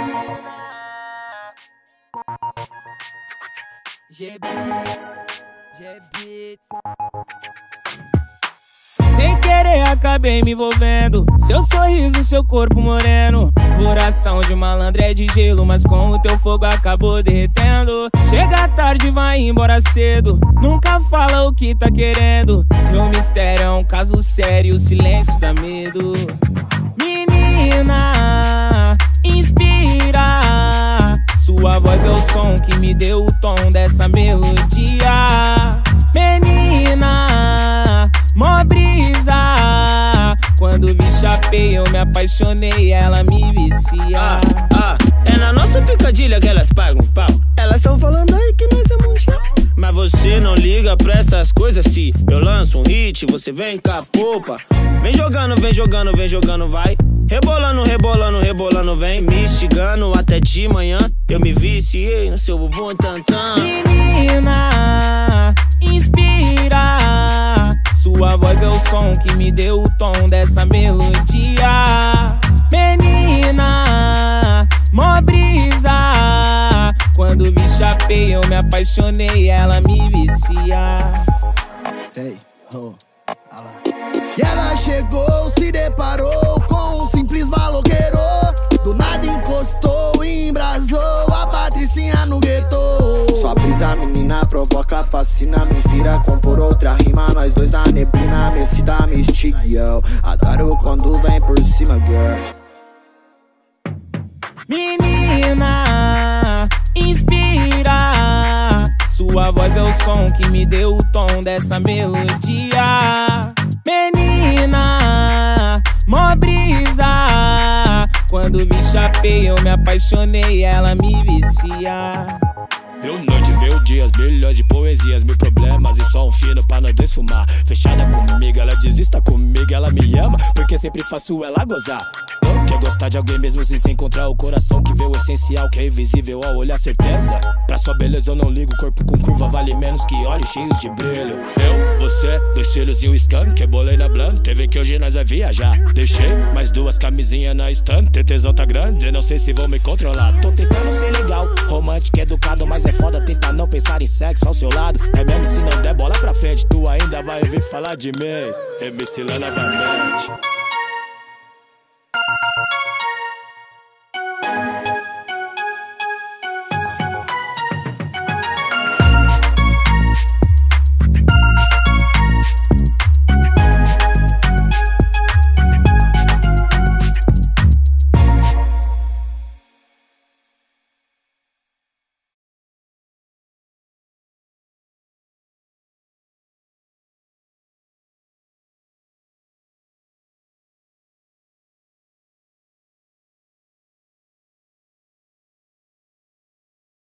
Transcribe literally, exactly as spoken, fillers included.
G-Beats, G-Beats. Sem querer acabei me envolvendo, seu sorriso, seu corpo moreno. Coração de malandro é de gelo, mas com o teu fogo acabou derretendo. Chega tarde, vai embora cedo, nunca fala o que tá querendo. Teu mistério é um caso sério, o silêncio dá medo. Menina, inspira, sua voz é o som que me deu o tom dessa melodia. Menina, mó brisa, quando vi chapei eu me apaixonei, ela me vicia. Ah, ah, é na nossa picadilha que elas pagam pau. Elas tão falando aí que nós é mundial, mas você não liga pra essas coisas. Se eu lanço um hit, você vem com a popa. Vem jogando, vem jogando, vem jogando, vai. Rebolando, rebolando, rebolando, vem me instigando até de manhã. Eu me viciei no seu bumbum tantã. Menina, inspira, sua voz é o som que me deu o tom dessa melodia. Menina, mó brisa, quando vi chapei eu me apaixonei, ela me vicia. Hey, oh, ala. E ela chegou, se deparou com um simples maloqueiro. Do nada encostou e embrasou a patricinha no gueto. Sua brisa, menina, provoca, fascina, me inspira a compor outra rima. Nós dois na neblina, me excita, me instiga, yo. Adoro quando vem por cima, girl. Menina, inspira, sua voz é o som que me deu o tom dessa melodia. Menina, mó brisa, quando vi chapei eu me apaixonei, ela me vicia. Mil noites, mil dias, milhões de poesias, mil problemas e só um fino pra nós desfumar. Fechada comigo, ela desista comigo, ela me ama, porque sempre faço ela gozar. Não quer gostar de alguém mesmo sem se encontrar o coração que vê o essencial, que é invisível ao olhar certeza. Pra sua beleza eu não ligo, corpo com curva vale menos que olhos cheios de brilho. Eu, você, dois filhos e um skunk, rebolei na blanca, teve que hoje nós vai viajar. Deixei mais duas camisinhas na estante, tesão tá grande, não sei se vou me controlar. Tô tentando ser legal, romântico, educado, mas é foda tentar não pensar em sexo ao seu lado. É mesmo se não der bola pra frente, tu ainda vai vir falar de mim. M C lá novamente.